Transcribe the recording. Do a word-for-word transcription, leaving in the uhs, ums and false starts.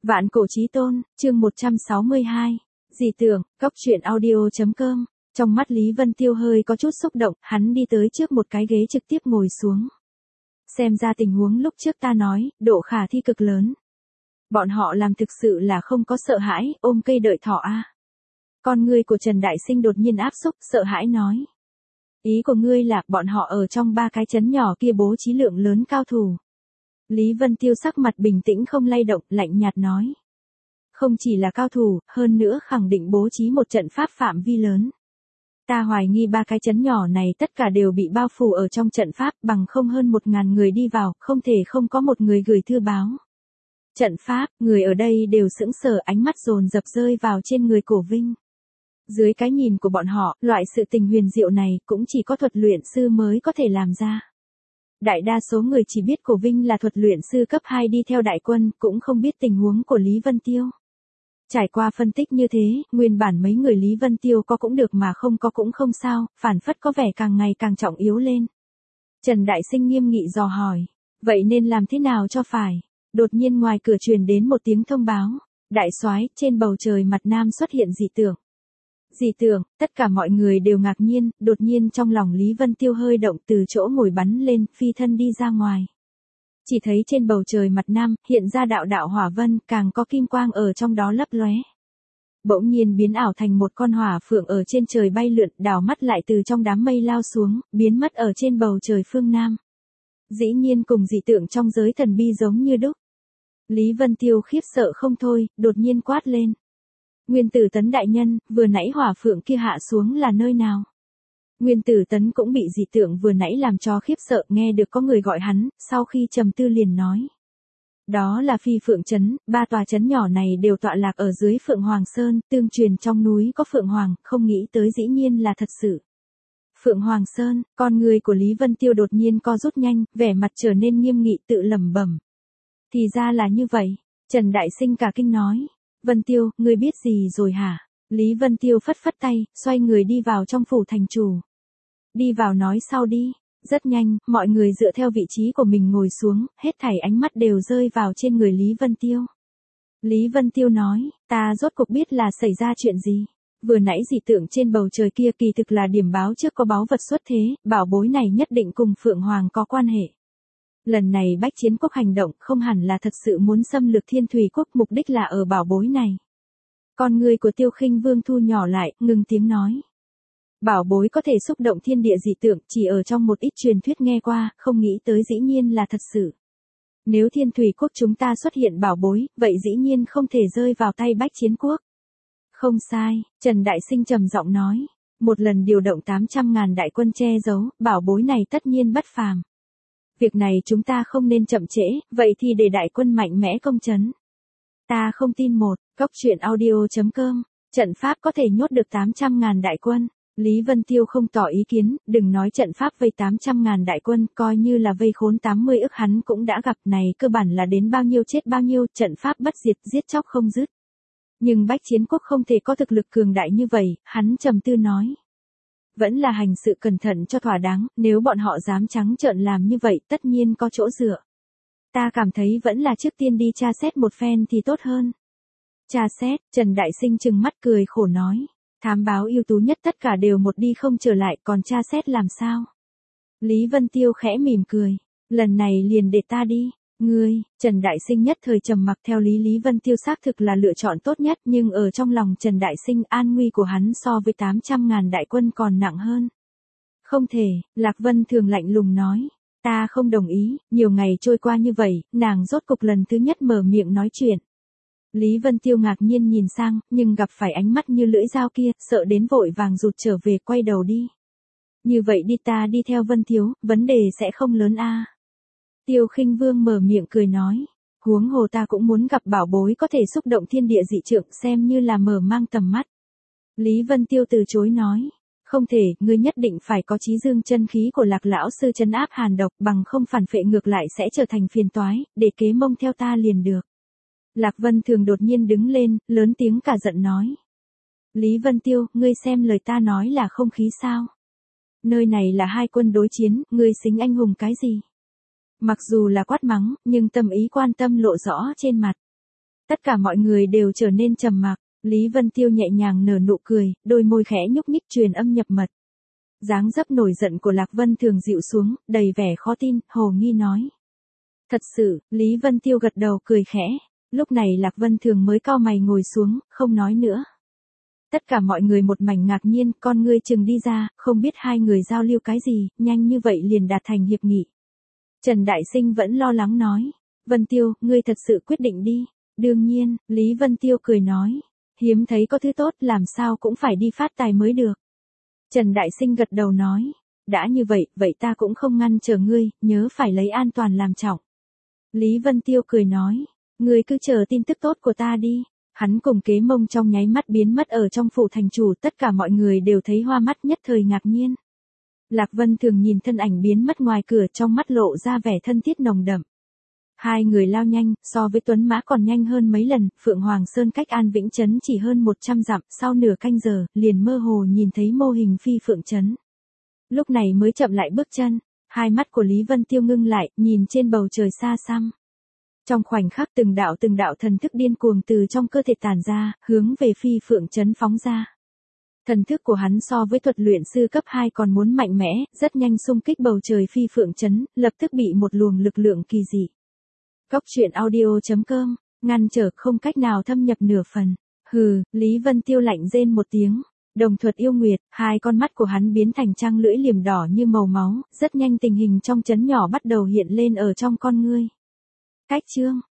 Vạn cổ chí tôn, chương một trăm sáu mươi hai. Dị tưởng, cóc truyện audio.com. Trong mắt Lý Vân Tiêu hơi có chút xúc động, hắn đi tới trước một cái ghế trực tiếp ngồi xuống. Xem ra tình huống lúc trước ta nói, độ khả thi cực lớn. Bọn họ làm thực sự là không có sợ hãi, ôm cây đợi thỏ a. À. Con ngươi của Trần Đại Sinh đột nhiên áp xúc, sợ hãi nói. Ý của ngươi là bọn họ ở trong ba cái trấn nhỏ kia bố trí lượng lớn cao thủ. Lý Vân Tiêu sắc mặt bình tĩnh không lay động, lạnh nhạt nói. Không chỉ là cao thủ, hơn nữa khẳng định bố trí một trận pháp phạm vi lớn. Ta hoài nghi ba cái trấn nhỏ này tất cả đều bị bao phủ ở trong trận pháp, bằng không hơn một ngàn người đi vào, không thể không có một người gửi thư báo. Trận pháp, người ở đây đều sững sờ, ánh mắt dồn dập rơi vào trên người Cổ Vinh. Dưới cái nhìn của bọn họ, loại sự tình huyền diệu này cũng chỉ có thuật luyện sư mới có thể làm ra. Đại đa số người chỉ biết Cổ Vinh là thuật luyện sư cấp hai đi theo đại quân, cũng không biết tình huống của Lý Vân Tiêu. Trải qua phân tích như thế, nguyên bản mấy người Lý Vân Tiêu có cũng được mà không có cũng không sao, phản phất có vẻ càng ngày càng trọng yếu lên. Trần Đại Sinh nghiêm nghị dò hỏi, vậy nên làm thế nào cho phải? Đột nhiên ngoài cửa truyền đến một tiếng thông báo, đại soái, trên bầu trời mặt nam xuất hiện dị tượng. Dị tưởng, tất cả mọi người đều ngạc nhiên, đột nhiên trong lòng Lý Vân Tiêu hơi động, từ chỗ ngồi bắn lên, phi thân đi ra ngoài. Chỉ thấy trên bầu trời mặt nam, hiện ra đạo đạo hỏa vân, càng có kim quang ở trong đó lấp lóe. Bỗng nhiên biến ảo thành một con hỏa phượng ở trên trời bay lượn, đảo mắt lại từ trong đám mây lao xuống, biến mất ở trên bầu trời phương Nam. Dĩ nhiên cùng dị tượng trong giới thần bi giống như đúc. Lý Vân Tiêu khiếp sợ không thôi, đột nhiên quát lên. Nguyên Tử Tấn đại nhân, vừa nãy hỏa phượng kia hạ xuống là nơi nào? Nguyên Tử Tấn cũng bị dị tượng vừa nãy làm cho khiếp sợ, nghe được có người gọi hắn, sau khi trầm tư liền nói. Đó là Phi Phượng Trấn, ba tòa trấn nhỏ này đều tọa lạc ở dưới Phượng Hoàng Sơn, tương truyền trong núi có Phượng Hoàng, không nghĩ tới dĩ nhiên là thật sự. Phượng Hoàng Sơn, con người của Lý Vân Tiêu đột nhiên co rút nhanh, vẻ mặt trở nên nghiêm nghị tự lẩm bẩm. Thì ra là như vậy, Trần Đại Sinh cả kinh nói. Vân Tiêu, ngươi biết gì rồi hả? Lý Vân Tiêu phất phất tay, xoay người đi vào trong phủ thành chủ. Đi vào nói sau đi. Rất nhanh, mọi người dựa theo vị trí của mình ngồi xuống, hết thảy ánh mắt đều rơi vào trên người Lý Vân Tiêu. Lý Vân Tiêu nói, ta rốt cuộc biết là xảy ra chuyện gì. Vừa nãy dị tượng trên bầu trời kia kỳ thực là điểm báo trước có báu vật xuất thế, bảo bối này nhất định cùng Phượng Hoàng có quan hệ. Lần này Bách Chiến Quốc hành động không hẳn là thật sự muốn xâm lược Thiên Thủy Quốc, mục đích là ở bảo bối này. Con người của Tiêu Khinh Vương thu nhỏ lại, ngừng tiếng nói. Bảo bối có thể xúc động thiên địa dị tượng, chỉ ở trong một ít truyền thuyết nghe qua, không nghĩ tới dĩ nhiên là thật sự. Nếu Thiên Thủy Quốc chúng ta xuất hiện bảo bối, vậy dĩ nhiên không thể rơi vào tay Bách Chiến Quốc. Không sai, Trần Đại Sinh trầm giọng nói. Một lần điều động tám trăm ngàn đại quân che giấu, bảo bối này tất nhiên bất phàm. Việc này chúng ta không nên chậm trễ, vậy thì để đại quân mạnh mẽ công trấn. Ta không tin một, cóc truyện audio.com, trận pháp có thể nhốt được tám trăm ngàn đại quân. Lý Vân Tiêu không tỏ ý kiến, đừng nói trận pháp vây tám trăm ngàn đại quân, coi như là vây khốn tám mươi ức hắn cũng đã gặp, này cơ bản là đến bao nhiêu chết bao nhiêu, trận pháp bất diệt, giết chóc không dứt. Nhưng Bách Chiến Quốc không thể có thực lực cường đại như vậy, hắn trầm tư nói. Vẫn là hành sự cẩn thận cho thỏa đáng, nếu bọn họ dám trắng trợn làm như vậy tất nhiên có chỗ dựa. Ta cảm thấy vẫn là trước tiên đi tra xét một phen thì tốt hơn. Tra xét, Trần Đại Sinh trừng mắt cười khổ nói. Thám báo ưu tú nhất tất cả đều một đi không trở lại, còn tra xét làm sao? Lý Vân Tiêu khẽ mỉm cười. Lần này liền để ta đi. Ngươi, Trần Đại Sinh nhất thời trầm mặc, theo lý Lý Vân Tiêu xác thực là lựa chọn tốt nhất, nhưng ở trong lòng Trần Đại Sinh an nguy của hắn so với tám trăm ngàn đại quân còn nặng hơn. Không thể, Lạc Vân Thường lạnh lùng nói. Ta không đồng ý, nhiều ngày trôi qua như vậy, nàng rốt cục lần thứ nhất mở miệng nói chuyện. Lý Vân Tiêu ngạc nhiên nhìn sang, nhưng gặp phải ánh mắt như lưỡi dao kia, sợ đến vội vàng rụt trở về, quay đầu đi. Như vậy đi, ta đi theo Vân Thiếu, vấn đề sẽ không lớn a. Tiêu Khinh Vương mở miệng cười nói, huống hồ ta cũng muốn gặp bảo bối có thể xúc động thiên địa dị trượng, xem như là mở mang tầm mắt. Lý Vân Tiêu từ chối nói, không thể, ngươi nhất định phải có chí dương chân khí của Lạc lão sư trấn áp hàn độc, bằng không phản phệ ngược lại sẽ trở thành phiền toái, để kế mông theo ta liền được. Lạc Vân Thường đột nhiên đứng lên, lớn tiếng cả giận nói. Lý Vân Tiêu, ngươi xem lời ta nói là không khí sao? Nơi này là hai quân đối chiến, ngươi xính anh hùng cái gì? Mặc dù là quát mắng, nhưng tâm ý quan tâm lộ rõ trên mặt. Tất cả mọi người đều trở nên trầm mặc, Lý Vân Tiêu nhẹ nhàng nở nụ cười, đôi môi khẽ nhúc nhích truyền âm nhập mật. Dáng dấp nổi giận của Lạc Vân Thường dịu xuống, đầy vẻ khó tin, hồ nghi nói. Thật sự, Lý Vân Tiêu gật đầu cười khẽ, lúc này Lạc Vân Thường mới cau mày ngồi xuống, không nói nữa. Tất cả mọi người một mảnh ngạc nhiên, con ngươi chừng đi ra, không biết hai người giao lưu cái gì, nhanh như vậy liền đạt thành hiệp nghị. Trần Đại Sinh vẫn lo lắng nói, Vân Tiêu, ngươi thật sự quyết định đi. Đương nhiên, Lý Vân Tiêu cười nói, hiếm thấy có thứ tốt làm sao cũng phải đi phát tài mới được. Trần Đại Sinh gật đầu nói, đã như vậy, vậy ta cũng không ngăn trở ngươi, nhớ phải lấy an toàn làm trọng. Lý Vân Tiêu cười nói, ngươi cứ chờ tin tức tốt của ta đi. Hắn cùng Kế Mông trong nháy mắt biến mất ở trong phủ thành chủ, tất cả mọi người đều thấy hoa mắt nhất thời ngạc nhiên. Lạc Vân Thường nhìn thân ảnh biến mất ngoài cửa, trong mắt lộ ra vẻ thân thiết nồng đậm. Hai người lao nhanh, so với Tuấn Mã còn nhanh hơn mấy lần, Phượng Hoàng Sơn cách An Vĩnh Trấn chỉ hơn một trăm dặm, sau nửa canh giờ, liền mơ hồ nhìn thấy mô hình phi phượng trấn. Lúc này mới chậm lại bước chân, hai mắt của Lý Vân Tiêu ngưng lại, nhìn trên bầu trời xa xăm. Trong khoảnh khắc từng đạo từng đạo thần thức điên cuồng từ trong cơ thể tản ra, hướng về phi phượng trấn phóng ra. Thần thức của hắn so với thuật luyện sư cấp hai còn muốn mạnh mẽ, rất nhanh xung kích bầu trời phi phượng trấn, lập tức bị một luồng lực lượng kỳ dị. Cốc truyện audio chấm com, ngăn trở không cách nào thâm nhập nửa phần. Hừ, Lý Vân Tiêu lạnh rên một tiếng. Đồng thuật yêu nguyệt, hai con mắt của hắn biến thành trăng lưỡi liềm đỏ như màu máu, rất nhanh tình hình trong trấn nhỏ bắt đầu hiện lên ở trong con ngươi. Cách chương